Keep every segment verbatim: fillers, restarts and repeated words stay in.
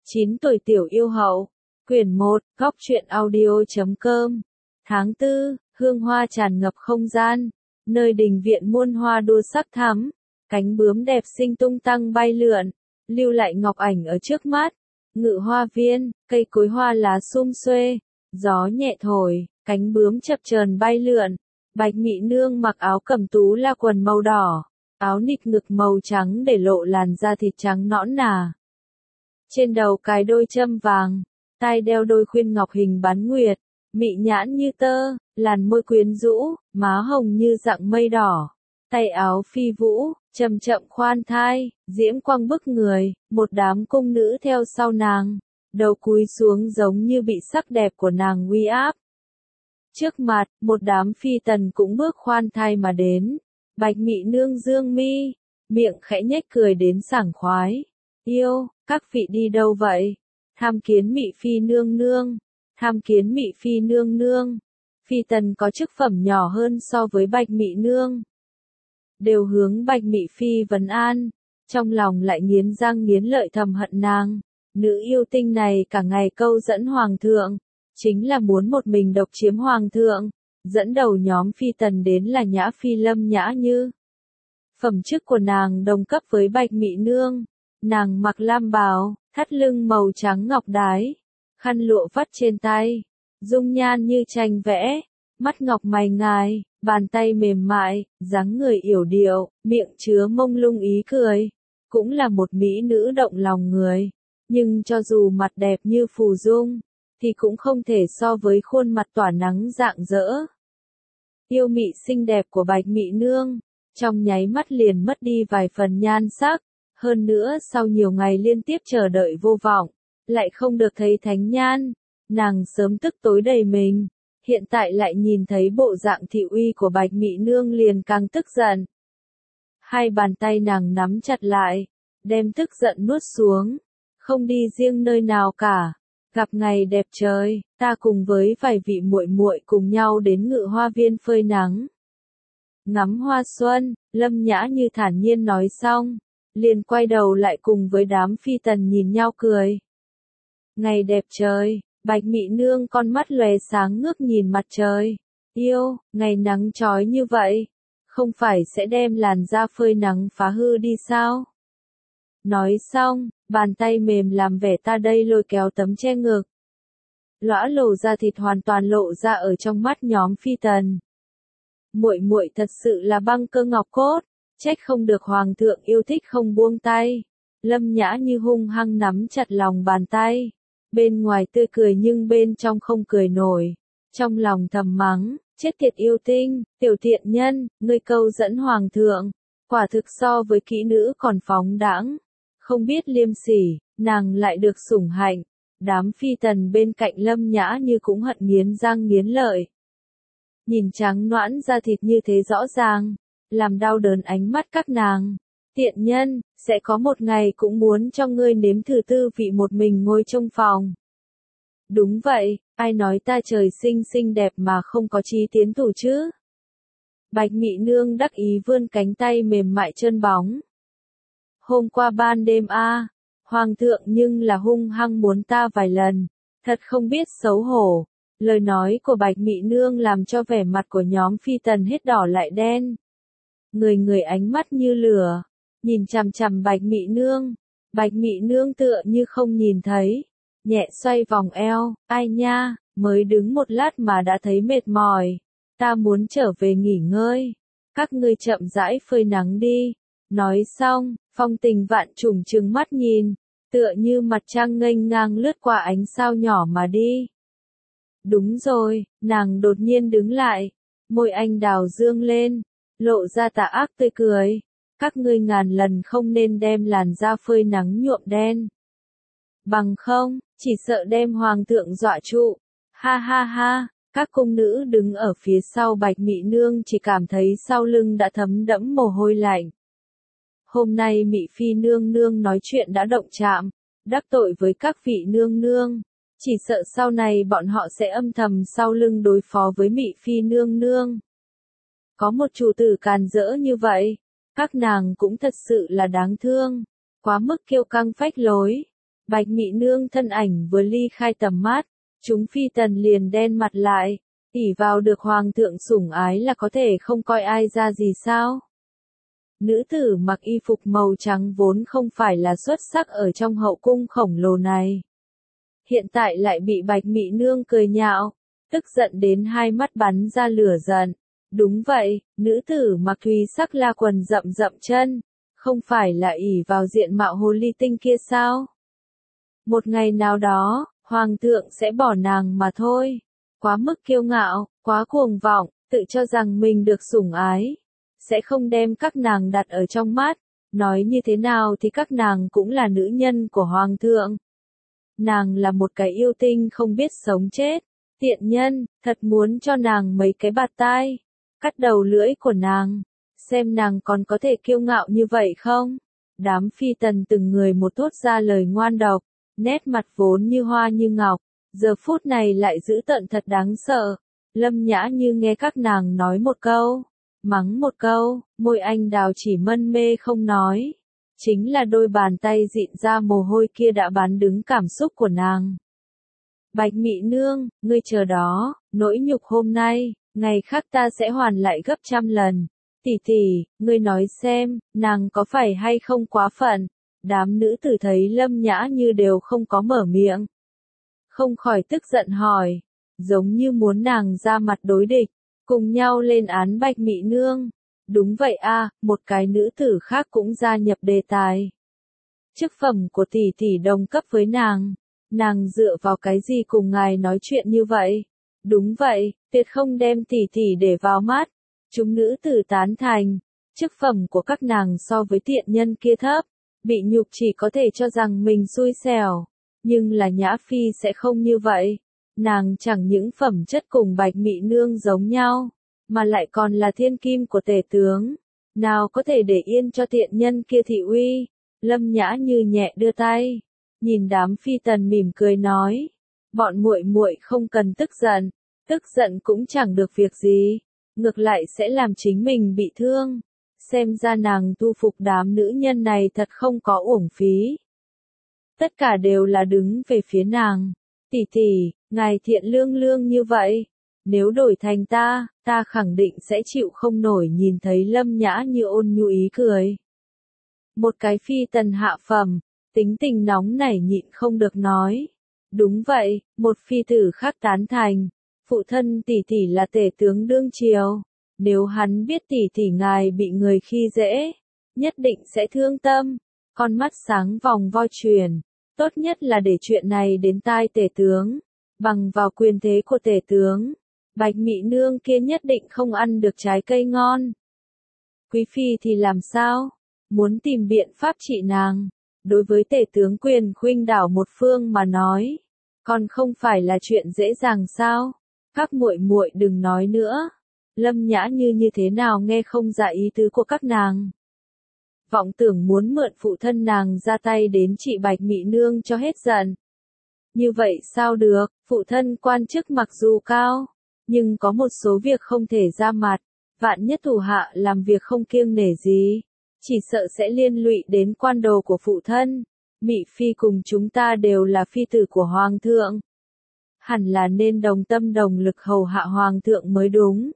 chín tuổi tiểu yêu hậu. Quyển một, góc truyện audio.com. Tháng tư, hương hoa tràn ngập không gian. Nơi đình viện muôn hoa đua sắc thắm. Cánh bướm đẹp xinh tung tăng bay lượn. Lưu lại ngọc ảnh ở trước mắt. Ngự hoa viên, cây cối hoa lá sum xuê. Gió nhẹ thổi, cánh bướm chập chờn bay lượn. Bạch Mị Nương mặc áo cẩm tú la quần màu đỏ. Áo nịt ngực màu trắng để lộ làn da thịt trắng nõn nà. Trên đầu cài đôi châm vàng, tai đeo đôi khuyên ngọc hình bán nguyệt, mị nhãn như tơ, làn môi quyến rũ, má hồng như dạng mây đỏ, tay áo phi vũ, chậm chậm khoan thai, diễm quang bức người, một đám cung nữ theo sau nàng, đầu cúi xuống giống như bị sắc đẹp của nàng uy áp. Trước mặt, một đám phi tần cũng bước khoan thai mà đến. Bạch Mị Nương dương mi, miệng khẽ nhếch cười đến sảng khoái. Yêu, các vị đi đâu vậy? Tham kiến Mị Phi nương nương. Tham kiến Mị Phi nương nương. Phi tần có chức phẩm nhỏ hơn so với Bạch Mị Nương. Đều hướng Bạch Mị Phi vấn an. Trong lòng lại nghiến răng nghiến lợi thầm hận nàng. Nữ yêu tinh này cả ngày câu dẫn hoàng thượng. Chính là muốn một mình độc chiếm hoàng thượng. Dẫn đầu nhóm phi tần đến là Nhã Phi Lâm Nhã Như. Phẩm chức của nàng đồng cấp với Bạch Mị Nương. Nàng mặc lam bào, thắt lưng màu trắng ngọc đái, khăn lụa vắt trên tay, dung nhan như tranh vẽ, mắt ngọc mày ngài, bàn tay mềm mại, dáng người yểu điệu, miệng chứa mông lung ý cười, cũng là một mỹ nữ động lòng người. Nhưng cho dù mặt đẹp như phù dung, thì cũng không thể so với khuôn mặt tỏa nắng rạng rỡ. Yêu mị xinh đẹp của Bạch Mị Nương, trong nháy mắt liền mất đi vài phần nhan sắc. Hơn nữa sau nhiều ngày liên tiếp chờ đợi vô vọng, lại không được thấy thánh nhan, nàng sớm tức tối đầy mình, hiện tại lại nhìn thấy bộ dạng thị uy của Bạch Mị Nương liền càng tức giận. Hai bàn tay nàng nắm chặt lại, đem tức giận nuốt xuống, không đi riêng nơi nào cả, gặp ngày đẹp trời, ta cùng với vài vị muội muội cùng nhau đến Ngự Hoa Viên phơi nắng. Ngắm hoa xuân, Lâm Nhã Như thản nhiên nói xong. Liền quay đầu lại cùng với đám phi tần nhìn nhau cười. Ngày đẹp trời, Bạch Mị Nương con mắt lóe sáng ngước nhìn mặt trời. Yêu, ngày nắng chói như vậy, không phải sẽ đem làn da phơi nắng phá hư đi sao? Nói xong, bàn tay mềm làm vẻ ta đây lôi kéo tấm che ngực. Lõa lồ da thịt hoàn toàn lộ ra ở trong mắt nhóm phi tần. Muội muội thật sự là băng cơ ngọc cốt. Trách không được hoàng thượng yêu thích không buông tay. Lâm Nhã Như hung hăng nắm chặt lòng bàn tay. Bên ngoài tươi cười nhưng bên trong không cười nổi. Trong lòng thầm mắng, chết tiệt yêu tinh, tiểu tiện nhân, ngươi câu dẫn hoàng thượng. Quả thực so với kỹ nữ còn phóng đãng. Không biết liêm sỉ, nàng lại được sủng hạnh. Đám phi tần bên cạnh Lâm Nhã Như cũng hận nghiến răng nghiến lợi. Nhìn trắng noãn da thịt như thế rõ ràng. Làm đau đớn ánh mắt các nàng. Tiện nhân, sẽ có một ngày cũng muốn cho ngươi nếm thử tư vị một mình ngồi trong phòng. Đúng vậy, ai nói ta trời sinh xinh đẹp mà không có chí tiến thủ chứ? Bạch Mị Nương đắc ý vươn cánh tay mềm mại trơn bóng. Hôm qua ban đêm a, à, hoàng thượng nhưng là hung hăng muốn ta vài lần, thật không biết xấu hổ. Lời nói của Bạch Mị Nương làm cho vẻ mặt của nhóm phi tần hết đỏ lại đen. Người người ánh mắt như lửa, nhìn chằm chằm Bạch Mị Nương. Bạch Mị Nương tựa như không nhìn thấy, nhẹ xoay vòng eo, ai nha, mới đứng một lát mà đã thấy mệt mỏi, ta muốn trở về nghỉ ngơi, các ngươi chậm rãi phơi nắng đi. Nói xong, phong tình vạn trùng trừng mắt nhìn, tựa như mặt trăng nghênh ngang lướt qua ánh sao nhỏ mà đi. Đúng rồi, nàng đột nhiên đứng lại, môi anh đào dương lên. Lộ ra tà ác tươi cười. Các ngươi ngàn lần không nên đem làn da phơi nắng nhuộm đen. Bằng không, chỉ sợ đem hoàng thượng dọa trụ. Ha ha ha, các cung nữ đứng ở phía sau Bạch Mị Nương chỉ cảm thấy sau lưng đã thấm đẫm mồ hôi lạnh. Hôm nay Mị Phi nương nương nói chuyện đã động chạm, đắc tội với các vị nương nương. Chỉ sợ sau này bọn họ sẽ âm thầm sau lưng đối phó với Mị Phi nương nương. Có một chủ tử càn rỡ như vậy, các nàng cũng thật sự là đáng thương, quá mức kiêu căng phách lối. Bạch Mị Nương thân ảnh vừa ly khai tầm mắt, chúng phi tần liền đen mặt lại, ỷ vào được hoàng thượng sủng ái là có thể không coi ai ra gì sao? Nữ tử mặc y phục màu trắng vốn không phải là xuất sắc ở trong hậu cung khổng lồ này. Hiện tại lại bị Bạch Mị Nương cười nhạo, tức giận đến hai mắt bắn ra lửa giận. Đúng vậy, nữ tử mặc thùy sắc la quần rậm rậm chân, không phải là ỷ vào diện mạo hồ ly tinh kia sao? Một ngày nào đó, hoàng thượng sẽ bỏ nàng mà thôi. Quá mức kiêu ngạo, quá cuồng vọng, tự cho rằng mình được sủng ái. Sẽ không đem các nàng đặt ở trong mắt, nói như thế nào thì các nàng cũng là nữ nhân của hoàng thượng. Nàng là một cái yêu tinh không biết sống chết, tiện nhân, thật muốn cho nàng mấy cái bạt tai, cắt đầu lưỡi của nàng, xem nàng còn có thể kiêu ngạo như vậy không? Đám phi tần từng người một thốt ra lời ngoan độc, nét mặt vốn như hoa như ngọc, giờ phút này lại giữ tợn thật đáng sợ. Lâm Nhã Như nghe các nàng nói một câu, mắng một câu, môi anh đào chỉ mân mê không nói. Chính là đôi bàn tay dịn ra mồ hôi kia đã bán đứng cảm xúc của nàng. Bạch Mị Nương, ngươi chờ đó, nỗi nhục hôm nay, ngày khác ta sẽ hoàn lại gấp trăm lần. Tỷ tỷ, ngươi nói xem, nàng có phải hay không quá phận? Đám nữ tử thấy Lâm Nhã Như đều không có mở miệng. Không khỏi tức giận hỏi, giống như muốn nàng ra mặt đối địch, cùng nhau lên án Bạch Mị Nương. Đúng vậy a, một cái nữ tử khác cũng gia nhập đề tài. Chức phẩm của tỷ tỷ đồng cấp với nàng, nàng dựa vào cái gì cùng ngài nói chuyện như vậy? Đúng vậy, tuyệt không đem tỷ tỷ để vào mắt. Chúng nữ tử tán thành, chức phẩm của các nàng so với tiện nhân kia thấp, bị nhục chỉ có thể cho rằng mình xui xẻo, nhưng là Nhã Phi sẽ không như vậy. Nàng chẳng những phẩm chất cùng Bạch Mị Nương giống nhau, mà lại còn là thiên kim của tể tướng, nào có thể để yên cho tiện nhân kia thị uy. Lâm Nhã Như nhẹ đưa tay, nhìn đám phi tần mỉm cười nói, bọn muội muội không cần tức giận, tức giận cũng chẳng được việc gì, ngược lại sẽ làm chính mình bị thương. Xem ra nàng thu phục đám nữ nhân này thật không có uổng phí. Tất cả đều là đứng về phía nàng. Tỷ tỷ, ngài thiện lương lương như vậy, nếu đổi thành ta, ta khẳng định sẽ chịu không nổi. Nhìn thấy Lâm Nhã Như ôn nhu ý cười. Một cái phi tần hạ phẩm, tính tình nóng nảy nhịn không được nói. Đúng vậy, một phi tử khác tán thành. Phụ thân tỷ tỷ là tể tướng đương triều, nếu hắn biết tỷ tỷ ngài bị người khi dễ, nhất định sẽ thương tâm. Con mắt sáng vòng vo truyền, tốt nhất là để chuyện này đến tai tể tướng, bằng vào quyền thế của tể tướng, Bạch Mị Nương kia nhất định không ăn được trái cây ngon. Quý phi thì làm sao? Muốn tìm biện pháp trị nàng. Đối với tể tướng quyền khuynh đảo một phương mà nói, còn không phải là chuyện dễ dàng sao? Các muội muội đừng nói nữa. Lâm Nhã Như như thế nào nghe không ra ý tứ của các nàng. Vọng tưởng muốn mượn phụ thân nàng ra tay đến trị Bạch Mị Nương cho hết giận. Như vậy sao được, phụ thân quan chức mặc dù cao, nhưng có một số việc không thể ra mặt, vạn nhất thủ hạ làm việc không kiêng nể gì, chỉ sợ sẽ liên lụy đến quan đồ của phụ thân. Mị phi cùng chúng ta đều là phi tử của hoàng thượng, hẳn là nên đồng tâm đồng lực hầu hạ hoàng thượng mới đúng.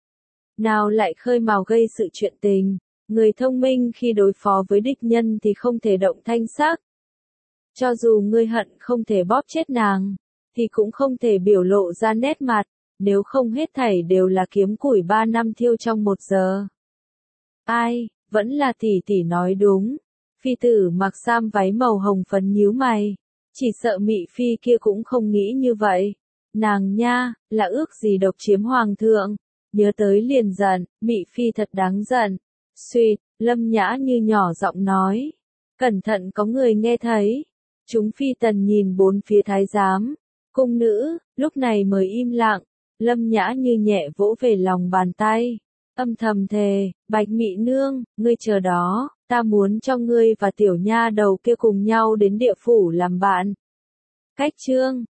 Nào lại khơi mào gây sự chuyện tình, người thông minh khi đối phó với địch nhân thì không thể động thanh sắc. Cho dù ngươi hận không thể bóp chết nàng, thì cũng không thể biểu lộ ra nét mặt, nếu không hết thảy đều là kiếm củi ba năm thiêu trong một giờ. Ai, vẫn là tỷ tỷ nói đúng. Phi tử mặc sam váy màu hồng phấn nhíu mày, chỉ sợ Mị phi kia cũng không nghĩ như vậy. Nàng nha, là ước gì độc chiếm hoàng thượng, nhớ tới liền giận, Mị phi thật đáng giận. Suýt, Lâm Nhã Như nhỏ giọng nói, cẩn thận có người nghe thấy. Chúng phi tần nhìn bốn phía thái giám, cung nữ, lúc này mới im lặng. Lâm Nhã Như nhẹ vỗ về lòng bàn tay, âm thầm thề, Bạch Mị Nương, ngươi chờ đó, ta muốn cho ngươi và tiểu nha đầu kia cùng nhau đến địa phủ làm bạn. Cách chương